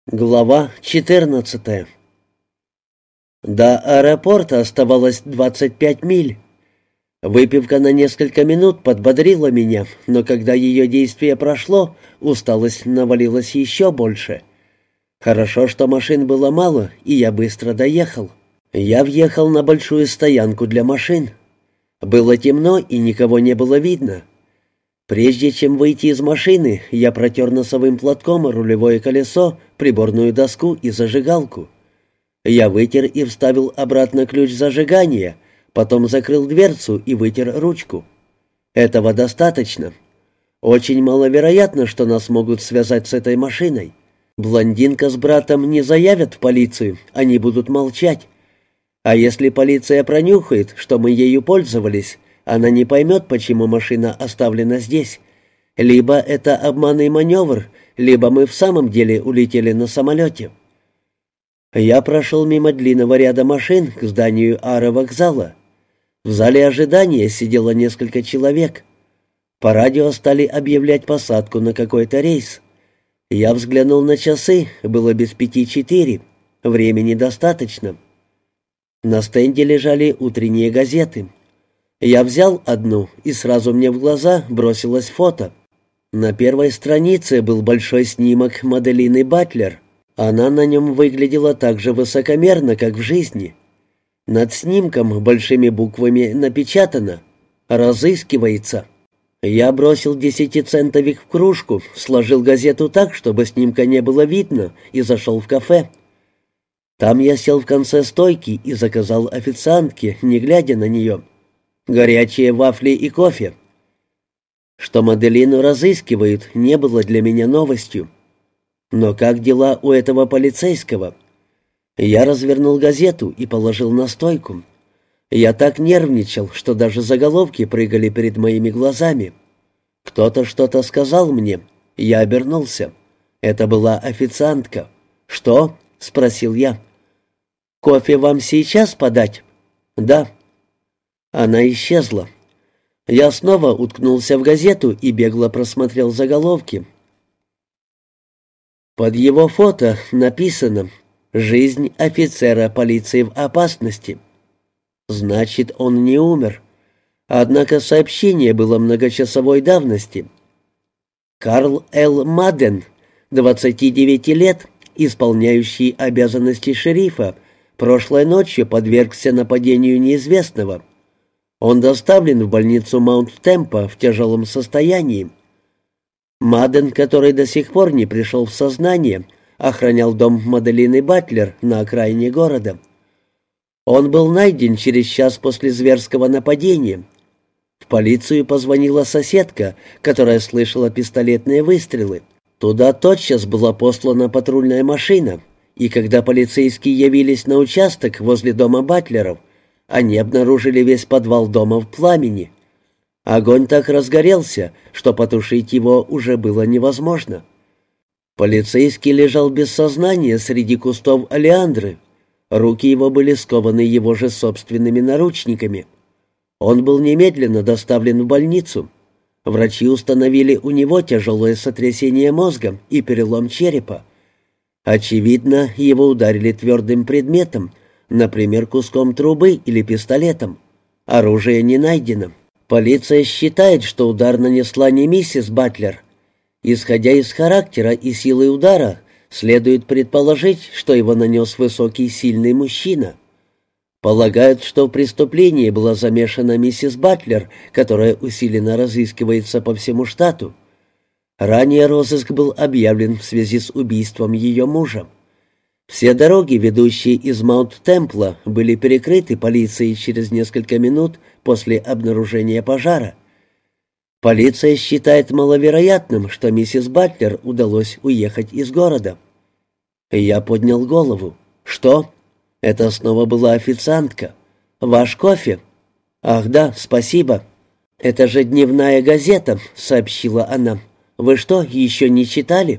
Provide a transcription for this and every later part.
Глава 14. До аэропорта оставалось 25 миль. Выпивка на несколько минут подбодрила меня, но когда ее действие прошло, усталость навалилась еще больше. Хорошо, что машин было мало, и я быстро доехал. Я въехал на большую стоянку для машин. Было темно, и никого не было видно. Прежде чем выйти из машины, я протер носовым платком рулевое колесо, приборную доску и зажигалку. Я вытер и вставил обратно ключ зажигания, потом закрыл дверцу и вытер ручку. Этого достаточно. Очень маловероятно, что нас могут связать с этой машиной. Блондинка с братом не заявят в полицию, они будут молчать. А если полиция пронюхает, что мы ею пользовались, она не поймет, почему машина оставлена здесь. Либо это обманный маневр, либо мы в самом деле улетели на самолете. Я прошел мимо длинного ряда машин к зданию аэровокзала. В зале ожидания сидело несколько человек. По радио стали объявлять посадку на какой-то рейс. Я взглянул на часы, было без 5:04. Времени достаточно. На стенде лежали утренние газеты. Я взял одну, и сразу мне в глаза бросилось фото. На первой странице был большой снимок Маделины Батлер. Она на нем выглядела так же высокомерно, как в жизни. Над снимком большими буквами напечатано «Разыскивается». Я бросил 10-центовик в кружку, сложил газету так, чтобы снимка не было видно, и зашел в кафе. Там я сел в конце стойки и заказал официантке, не глядя на нее, горячие вафли и кофе. Что Маделину разыскивают, не было для меня новостью. Но как дела у этого полицейского? Я развернул газету и положил на стойку. Я так нервничал, что даже заголовки прыгали перед моими глазами. Кто-то что-то сказал мне. Я обернулся. Это была официантка. «Что?» — спросил я. «Кофе вам сейчас подать?» «Да». Она исчезла. Я снова уткнулся в газету и бегло просмотрел заголовки. Под его фото написано «Жизнь офицера полиции в опасности». Значит, он не умер. Однако сообщение было многочасовой давности. Карл Л. Мадден, 29 лет, исполняющий обязанности шерифа, прошлой ночью подвергся нападению неизвестного. Он доставлен в больницу Маунт-Темпо в тяжелом состоянии. Мадден, который до сих пор не пришел в сознание, охранял дом Маделины Батлер на окраине города. Он был найден через час после зверского нападения. В полицию позвонила соседка, которая слышала пистолетные выстрелы. Туда тотчас была послана патрульная машина, и когда полицейские явились на участок возле дома Батлеров, они обнаружили весь подвал дома в пламени. Огонь так разгорелся, что потушить его уже было невозможно. Полицейский лежал без сознания среди кустов олеандры. Руки его были скованы его же собственными наручниками. Он был немедленно доставлен в больницу. Врачи установили у него тяжелое сотрясение мозга и перелом черепа. Очевидно, его ударили твердым предметом, например, куском трубы или пистолетом. Оружие не найдено. Полиция считает, что удар нанесла не миссис Батлер. Исходя из характера и силы удара, следует предположить, что его нанес высокий, сильный мужчина. Полагают, что в преступлении была замешана миссис Батлер, которая усиленно разыскивается по всему штату. Ранее розыск был объявлен в связи с убийством ее мужа. Все дороги, ведущие из Маунт-Темпла, были перекрыты полицией через несколько минут после обнаружения пожара. Полиция считает маловероятным, что миссис Батлер удалось уехать из города. Я поднял голову. «Что?» Это снова была официантка. «Ваш кофе?» «Ах да, спасибо». «Это же дневная газета», — сообщила она. «Вы что, еще не читали?»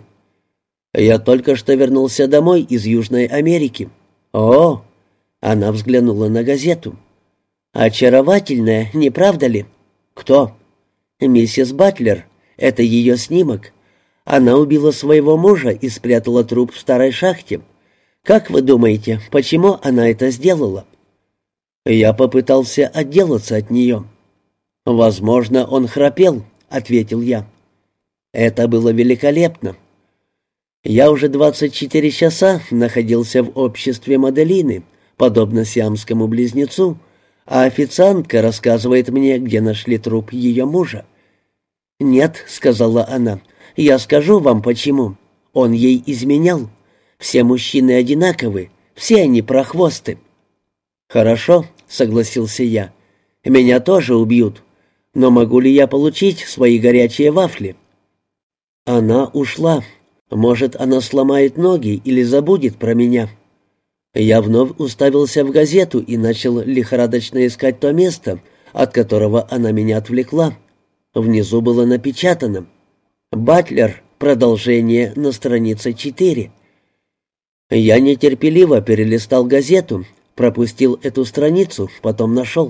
«Я только что вернулся домой из Южной Америки». «О!» — она взглянула на газету. «Очаровательная, не правда ли?» «Кто?» «Миссис Батлер. Это ее снимок. Она убила своего мужа и спрятала труп в старой шахте. Как вы думаете, почему она это сделала?» Я попытался отделаться от нее. «Возможно, он храпел», — ответил я. Это было великолепно. Я уже 24 часа находился в обществе Маделины, подобно сиамскому близнецу, а официантка рассказывает мне, где нашли труп ее мужа. «Нет», — сказала она, — «я скажу вам почему. Он ей изменял. Все мужчины одинаковы, все они прохвосты». «Хорошо», — согласился я, — «меня тоже убьют. Но могу ли я получить свои горячие вафли?» Она ушла. Может, она сломает ноги или забудет про меня. Я вновь уставился в газету и начал лихорадочно искать то место, от которого она меня отвлекла. Внизу было напечатано: «Батлер. Продолжение на странице 4». Я нетерпеливо перелистал газету, пропустил эту страницу, потом нашел.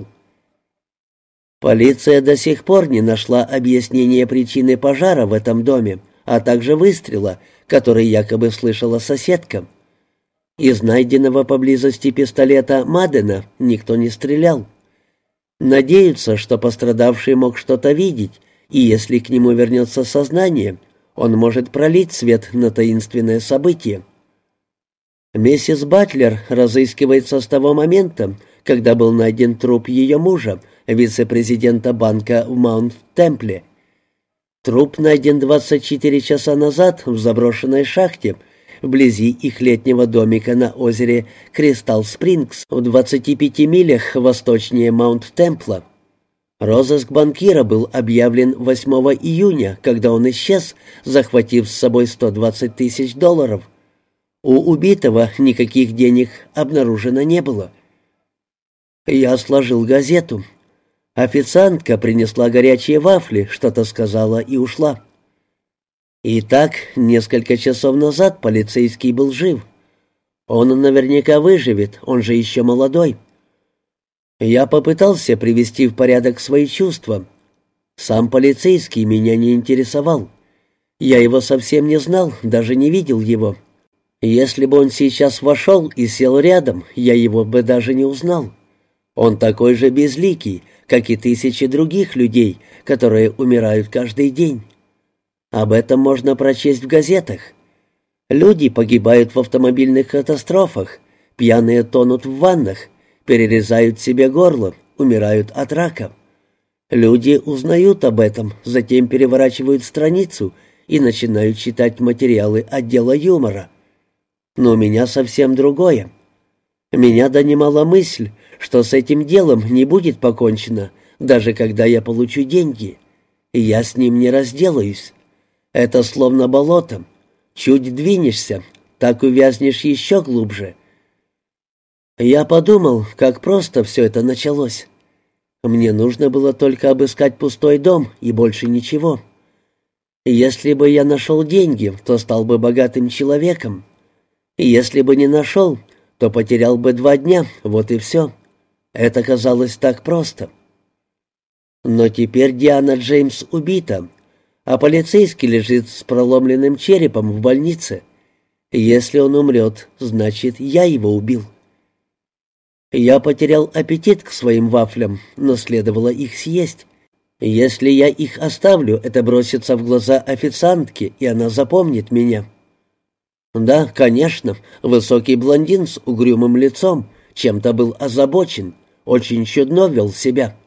Полиция до сих пор не нашла объяснения причины пожара в этом доме, а также выстрела, который якобы слышала соседка. Из найденного поблизости пистолета Мадена никто не стрелял. Надеются, что пострадавший мог что-то видеть, и если к нему вернется сознание, он может пролить свет на таинственное событие. Миссис Батлер разыскивается с того момента, когда был найден труп ее мужа, вице-президента банка в Маунт-Темпле. Труп найден 24 часа назад в заброшенной шахте вблизи их летнего домика на озере Кристалл-Спрингс в 25 милях восточнее Маунт-Темпла. Розыск банкира был объявлен 8 июня, когда он исчез, захватив с собой $120 тысяч. У убитого никаких денег обнаружено не было. Я сложил газету. Официантка принесла горячие вафли, что-то сказала и ушла. Итак, несколько часов назад полицейский был жив. Он наверняка выживет, он же еще молодой. Я попытался привести в порядок свои чувства. Сам полицейский меня не интересовал. Я его совсем не знал, даже не видел его. Если бы он сейчас вошел и сел рядом, я его бы даже не узнал. Он такой же безликий, как и тысячи других людей, которые умирают каждый день. Об этом можно прочесть в газетах. Люди погибают в автомобильных катастрофах, пьяные тонут в ваннах, перерезают себе горло, умирают от рака. Люди узнают об этом, затем переворачивают страницу и начинают читать материалы отдела юмора. Но у меня совсем другое. Меня донимала мысль, что с этим делом не будет покончено, даже когда я получу деньги. Я с ним не разделаюсь. Это словно болото. Чуть двинешься, так увязнешь еще глубже. Я подумал, как просто все это началось. Мне нужно было только обыскать пустой дом и больше ничего. Если бы я нашел деньги, то стал бы богатым человеком. Если бы не нашел, то потерял бы 2 дня, вот и все. Это казалось так просто. Но теперь Диана Джеймс убита, а полицейский лежит с проломленным черепом в больнице. Если он умрет, значит, я его убил. Я потерял аппетит к своим вафлям, но следовало их съесть. Если я их оставлю, это бросится в глаза официантке, и она запомнит меня. Да, конечно, высокий блондин с угрюмым лицом, чем-то был озабочен, очень чудно вел себя.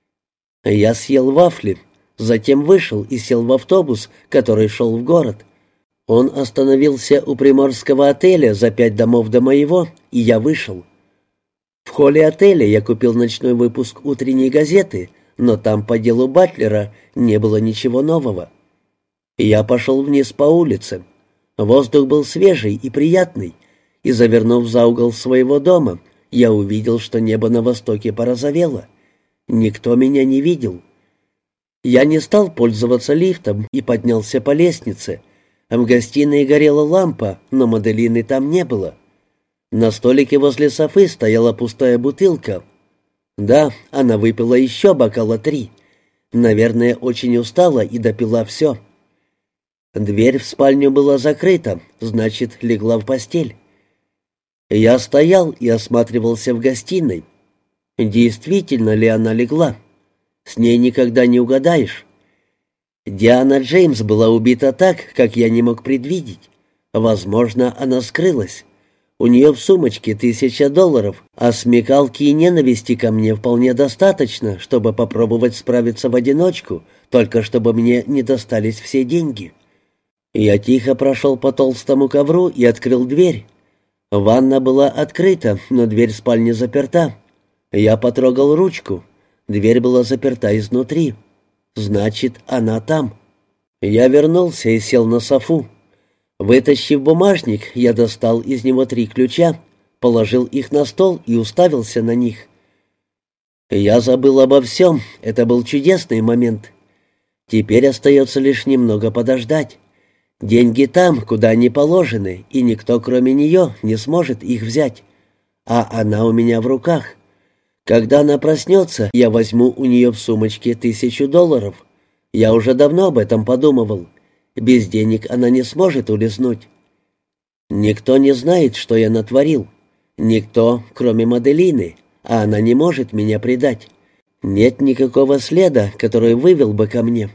Я съел вафли, затем вышел и сел в автобус, который шел в город. Он остановился у приморского отеля за 5 домов до моего, и я вышел. В холле отеля я купил ночной выпуск утренней газеты, но там по делу Батлера не было ничего нового. Я пошел вниз по улице. Воздух был свежий и приятный, и, завернув за угол своего дома, я увидел, что небо на востоке порозовело. Никто меня не видел. Я не стал пользоваться лифтом и поднялся по лестнице. В гостиной горела лампа, но Маделины там не было. На столике возле софы стояла пустая бутылка. Да, она выпила еще бокала 3. Наверное, очень устала и допила все. Дверь в спальню была закрыта, значит, легла в постель. Я стоял и осматривался в гостиной. Действительно ли она легла? С ней никогда не угадаешь. Диана Джеймс была убита так, как я не мог предвидеть. Возможно, она скрылась. У нее в сумочке $1000, а смекалки и ненависти ко мне вполне достаточно, чтобы попробовать справиться в одиночку, только чтобы мне не достались все деньги. Я тихо прошел по толстому ковру и открыл дверь. Ванна была открыта, но дверь спальни заперта. Я потрогал ручку. Дверь была заперта изнутри. Значит, она там. Я вернулся и сел на софу. Вытащив бумажник, я достал из него 3 ключа, положил их на стол и уставился на них. Я забыл обо всем, это был чудесный момент. Теперь остается лишь немного подождать. Деньги там, куда они положены, и никто, кроме нее, не сможет их взять. А она у меня в руках. Когда она проснется, я возьму у нее в сумочке $1000. Я уже давно об этом подумывал. Без денег она не сможет улизнуть. Никто не знает, что я натворил. Никто, кроме Маделины, а она не может меня предать. Нет никакого следа, который вывел бы ко мне.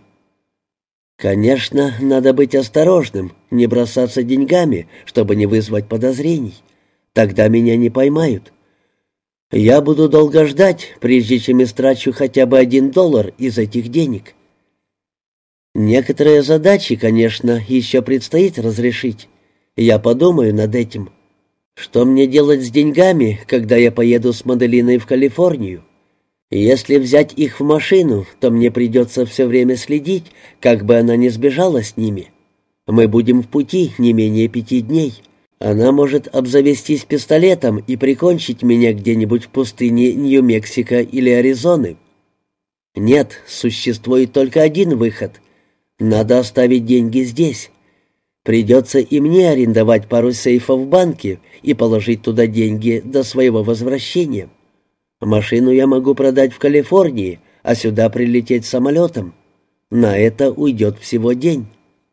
Конечно, надо быть осторожным, не бросаться деньгами, чтобы не вызвать подозрений. Тогда меня не поймают. Я буду долго ждать, прежде чем истрачу хотя бы $1 из этих денег. Некоторые задачи, конечно, еще предстоит разрешить. Я подумаю над этим. Что мне делать с деньгами, когда я поеду с Маделиной в Калифорнию? Если взять их в машину, то мне придется все время следить, как бы она не сбежала с ними. Мы будем в пути не менее 5 дней. Она может обзавестись пистолетом и прикончить меня где-нибудь в пустыне Нью-Мексико или Аризоны. Нет, существует только один выход. Надо оставить деньги здесь. Придется и мне арендовать пару сейфов в банке и положить туда деньги до своего возвращения. Машину я могу продать в Калифорнии, а сюда прилететь самолетом. На это уйдет всего день.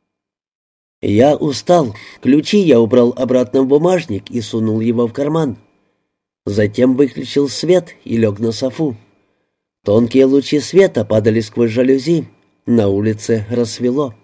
Я устал. Ключи я убрал обратно в бумажник и сунул его в карман. Затем выключил свет и лег на софу. Тонкие лучи света падали сквозь жалюзи. На улице рассвело.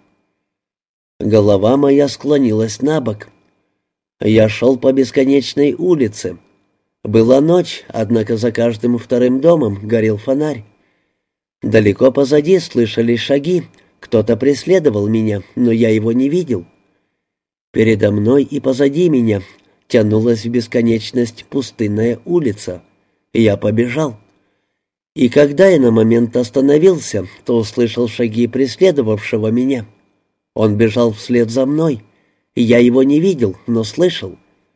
Голова моя склонилась набок. Я шел по бесконечной улице. Была ночь, однако за каждым вторым домом горел фонарь. Далеко позади слышались шаги. Кто-то преследовал меня, но я его не видел. Передо мной и позади меня тянулась в бесконечность пустынная улица. Я побежал. И когда я на момент остановился, то услышал шаги преследовавшего меня. Он бежал вслед за мной. Я его не видел, но слышал.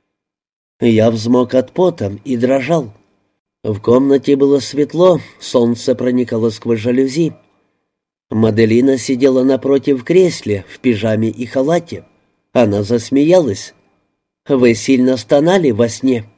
Я взмок от пота и дрожал. В комнате было светло, солнце проникало сквозь жалюзи. Маделина сидела напротив в кресле, в пижаме и халате. Она засмеялась. «Вы сильно стонали во сне?»